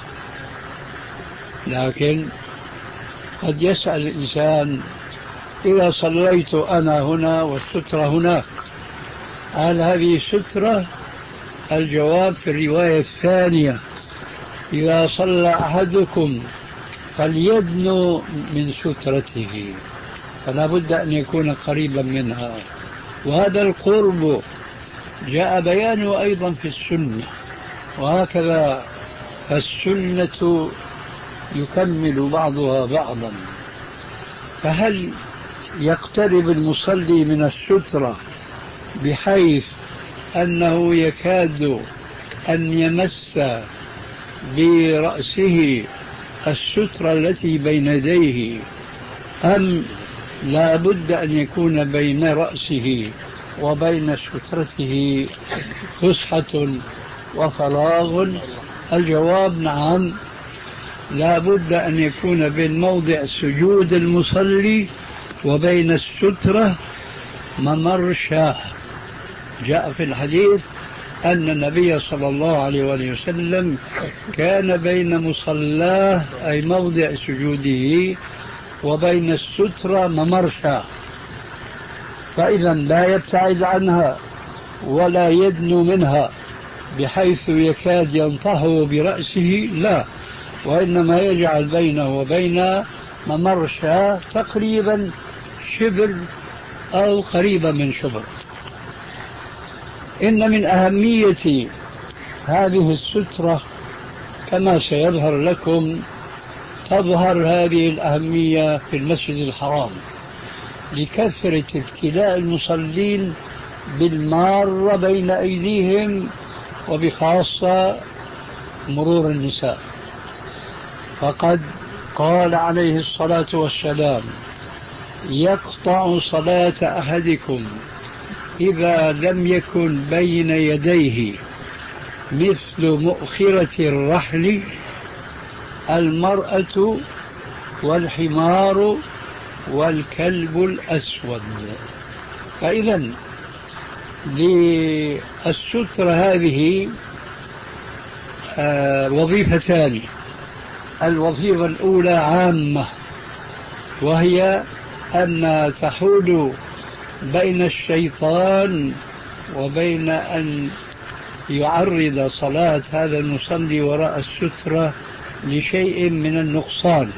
C: لكن قد يسأل الإنسان إذا صليت أنا هنا والسترة هناك هل هذه سترة؟ الجواب في الرواية الثانية: إذا صلى أحدكم فليدنو من سترته، فلا بد أن يكون قريبا منها. وهذا القرب جاء بيانه أيضا في السنة، وهكذا فالسنة يكمل بعضها بعضا. فهل يقترب المصلي من السترة بحيث أنه يكاد أن يمس برأسه السترة التي بين يديه، أم لا بد أن يكون بين رأسه وبين سترته فسحة وفراغ؟ الجواب نعم، لا بد أن يكون بين موضع سجود المصلي وبين السترة ممر شاه. جاء في الحديث أن النبي صلى الله عليه وسلم كان بين مصلاه أي موضع سجوده وبين السترة ممر شاه، فإذا لا يبتعد عنها ولا يدنو منها بحيث يكاد ينطهو برأسه، لا، وإنما يجعل بينه وبين ممر شاه تقريبا شبر أو قريبا من شبر. إن من أهمية هذه السترة كما سيظهر لكم، تظهر هذه الأهمية في المسجد الحرام لكثرة ابتلاء المصلين بالمار بين أيديهم، وبخاصة مرور النساء. فقد قال عليه الصلاة والسلام: يقطع صلاة أحدكم إذا لم يكن بين يديه مثل مؤخرة الرحل المرأة والحمار والكلب الأسود. فإذا للستر هذه آه وظيفتان. الوظيفة الأولى عامة، وهي أن تحول بين الشيطان وبين أن يعرض صلاة هذا المصلي وراء السترة لشيء من النقصان.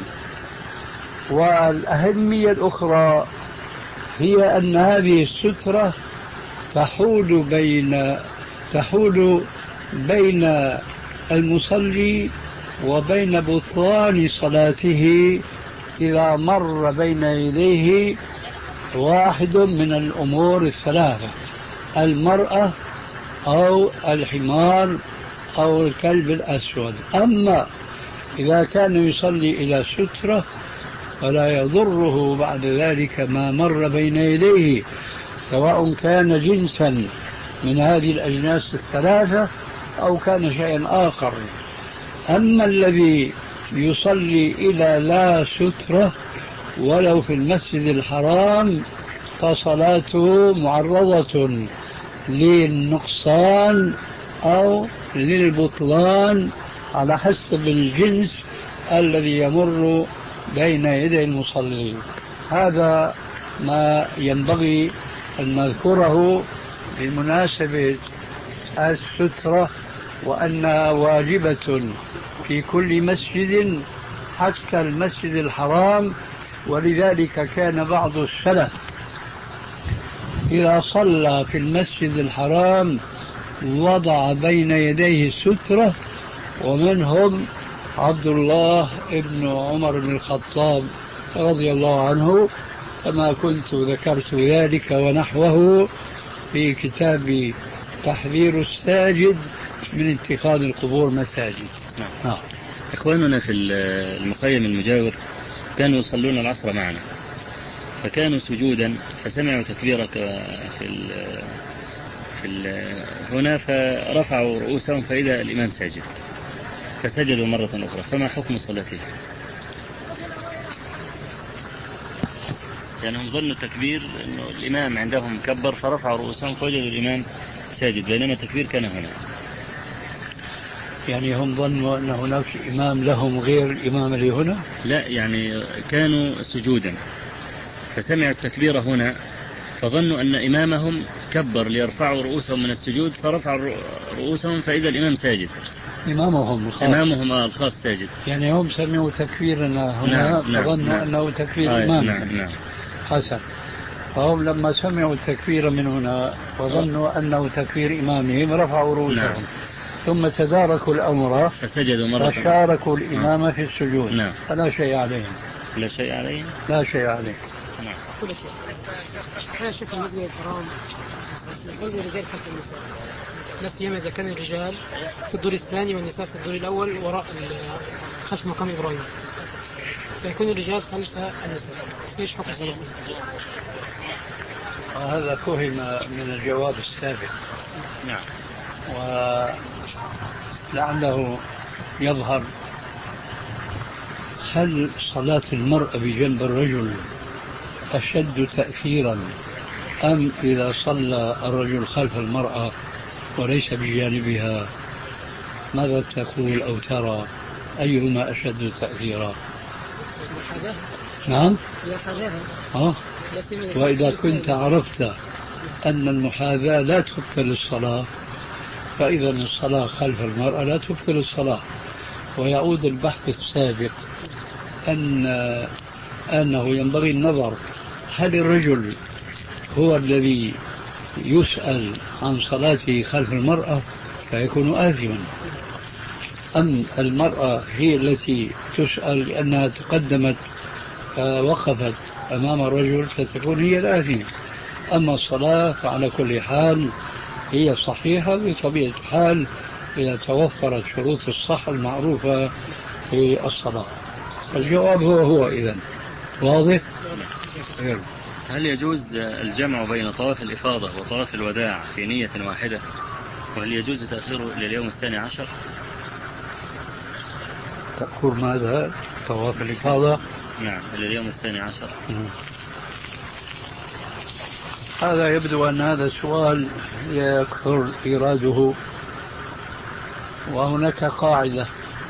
C: والأهمية الأخرى هي أن هذه السترة تحول بين تحول بين المصلي وبين بطلان صلاته إذا مر بين يديه واحد من الأمور الثلاثة: المرأة أو الحمار أو الكلب الأسود. أما إذا كان يصلي إلى سترة فلا يضره بعد ذلك ما مر بين يديه، سواء كان جنسا من هذه الأجناس الثلاثة أو كان شيئا آخر. أما الذي يصلي إلى لا سترة ولو في المسجد الحرام فصلاته معرضة للنقصان أو للبطلان على حسب الجنس الذي يمر بين يدي المصلين. هذا ما ينبغي أن نذكره بمناسبة السترة، وأنها واجبة في كل مسجد حتى المسجد الحرام. ولذلك كان بعض السلف إذا صلى في المسجد الحرام وضع بين يديه سترة، ومنهم عبد الله ابن عمر بن الخطاب رضي الله عنه، كما كنت ذكرت ذلك ونحوه في كتاب تحذير الساجد من اتخاذ القبور مساجد.
B: نعم. نعم. إخواننا في المخيم المجاور كانوا يصلون العصر معنا، فكانوا سجودا فسمعوا تكبيرك في ال في ال هنا، فرفعوا رؤوسهم فإذا الإمام ساجد فسجدوا مرة أخرى، فما حكم صلاته؟ يعني هم ظنوا التكبير أنه الإمام عندهم كبر فرفعوا رؤوسهم فوجدوا الإمام ساجد، بينما التكبير كان هنا.
C: يعني هم ظنوا أن هناك إمام لهم غير الإمام اللي هنا؟
B: لا، يعني كانوا سجودا فسمعوا التكبير هنا فظنوا أن إمامهم كبر ليرفعوا رؤوسهم من السجود فرفعوا رؤوسهم فإذا الإمام ساجد.
C: إمامهم الخاص.
B: إمامهم الخاص ساجد.
C: يعني هم سمعوا تكبيرنا هنا
B: نعم
C: فظنوا
B: نعم
C: أنه تكبير
B: آه
C: إمامهم.
B: نعم نعم.
C: حسن. فهم لما سمعوا التكبير من هنا وظنوا أنه تكبير إمامهم رفعوا رؤوسهم. نعم. ثم تداركوا الأمر
B: فسجدوا مرة
C: فشاركوا الإمام آه. في السجود.
B: نعم.
C: فلا شيء عليهم.
B: لا شيء عليهم.
C: لا شيء عليهم.
B: نعم.
D: كل شيء. أنا شوف المسجد الحرام يصلي الرجال خلف النساء، لا سيما إذا كان الرجال في الدور الثاني والنساء في الدور الأول وراء خلف مقام إبراهيم، فيكون الرجال خلف النساء. فيش حكم صلاة؟
C: هذا فهم من الجواب السابق.
B: نعم.
C: ولعله يظهر هل صلاة المرأة بجنب الرجل أشد تأثيرا أم إذا صلى الرجل خلف المرأة وليس بجانبها؟ ماذا تقول أو ترى أيهما أشد تأثيرا؟ نعم. أه؟ وإذا كنت عرفت أن المحاذاة لا تبطل الصلاة فإذا الصلاة خلف المرأة لا تبطل الصلاة. ويعود البحث السابق أن أنه ينبغي النظر هل الرجل هو الذي يسأل عن صلاته خلف المرأة فيكون آثما، أم المرأة هي التي تسأل لأنها تقدمت وقفت أمام الرجل فتكون هي الآثمة. أما الصلاة فعلى كل حال هي صحيحة بطبيعة الحال إذا توفرت شروط الصحة المعروفة في الصلاة. الجواب هو هو إذن واضح.
B: هل يجوز الجمع بين طواف الإفاضة وطواف الوداع في نية واحدة؟ وهل يجوز تأخيره إلى اليوم الثاني عشر؟
C: تقول ماذا؟ طواف الإفاضة؟
B: نعم، إلى اليوم الثاني عشر.
C: هذا يبدو أن هذا السؤال يكثر إيراده، وهناك قاعدة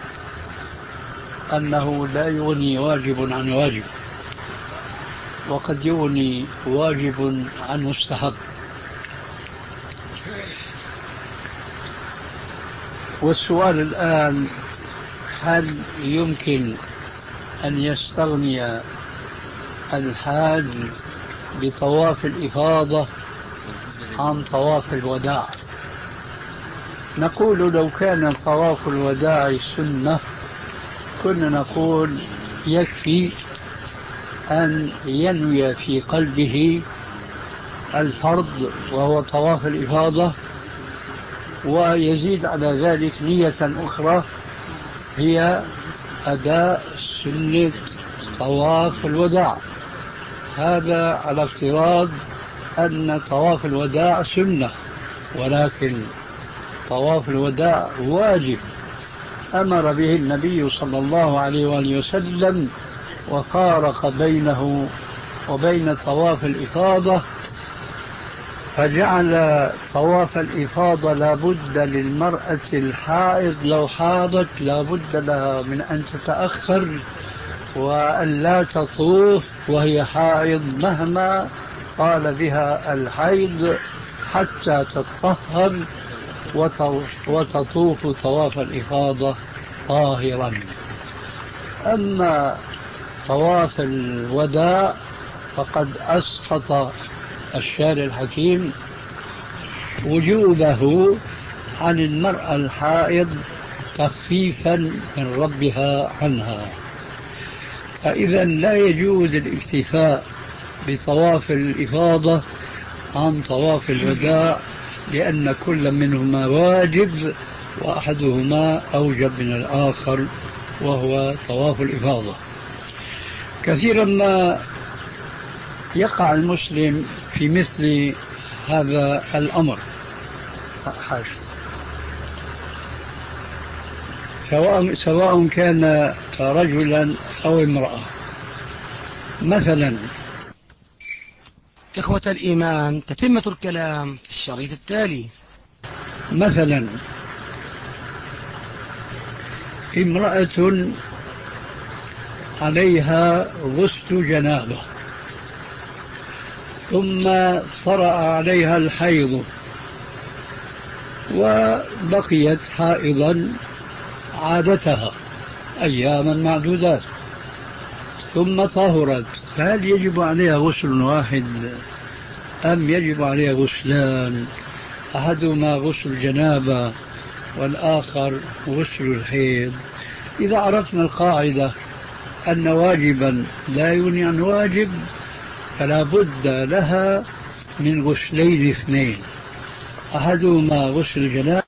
C: أنه لا يغني واجب عن واجب، وقد يغني واجب عن مستحب. والسؤال الآن هل يمكن أن يستغني الحاج بطواف الإفاضة عن طواف الوداع؟ نقول لو كان طواف الوداع سنة كنا نقول يكفي أن ينوي في قلبه الفرض وهو طواف الإفاضة، ويزيد على ذلك نية أخرى هي أداء سنة طواف الوداع. هذا على افتراض أن طواف الوداع سنة، ولكن طواف الوداع واجب أمر به النبي صلى الله عليه وآله وسلم، وفارق بينه وبين طواف الإفاضة، فجعل طواف الإفاضة لابد للمرأة الحائض لو حاضت لابد لها من أن تتأخر وأن لا تطوف وهي حائض مهما طال بها الحيض حتى تطهر وتطوف طواف الإفاضة طاهرا. أما طواف الوداع فقد أسقط الشارع الحكيم وجوبه عن المرأة الحائض تخفيفا من ربها عنها. فإذا لا يجوز الاكتفاء بطواف الإفاضة عن طواف الوداع، لأن كل منهما واجب وأحدهما أوجب من الآخر وهو طواف الإفاضة. كثيرا ما يقع المسلم في مثل هذا الأمر سواء سواء كان رجلا أو امرأة. مثلا
A: إخوة الإيمان، تتمة الكلام في الشريط التالي.
C: مثلا امرأة عليها غسل جنابة ثم طرأ عليها الحيض وبقيت حائضا عادتها أياما معدودات ثم طهرت، فهل يجب عليها غسل واحد أم يجب عليها غسلان؟ أحدهما غسل جنابة والآخر غسل الحيض. إذا عرفنا القاعدة أن واجبا لا يغني عن واجب فلا بد لها من غسلين اثنين، أحدهما غسل جنابة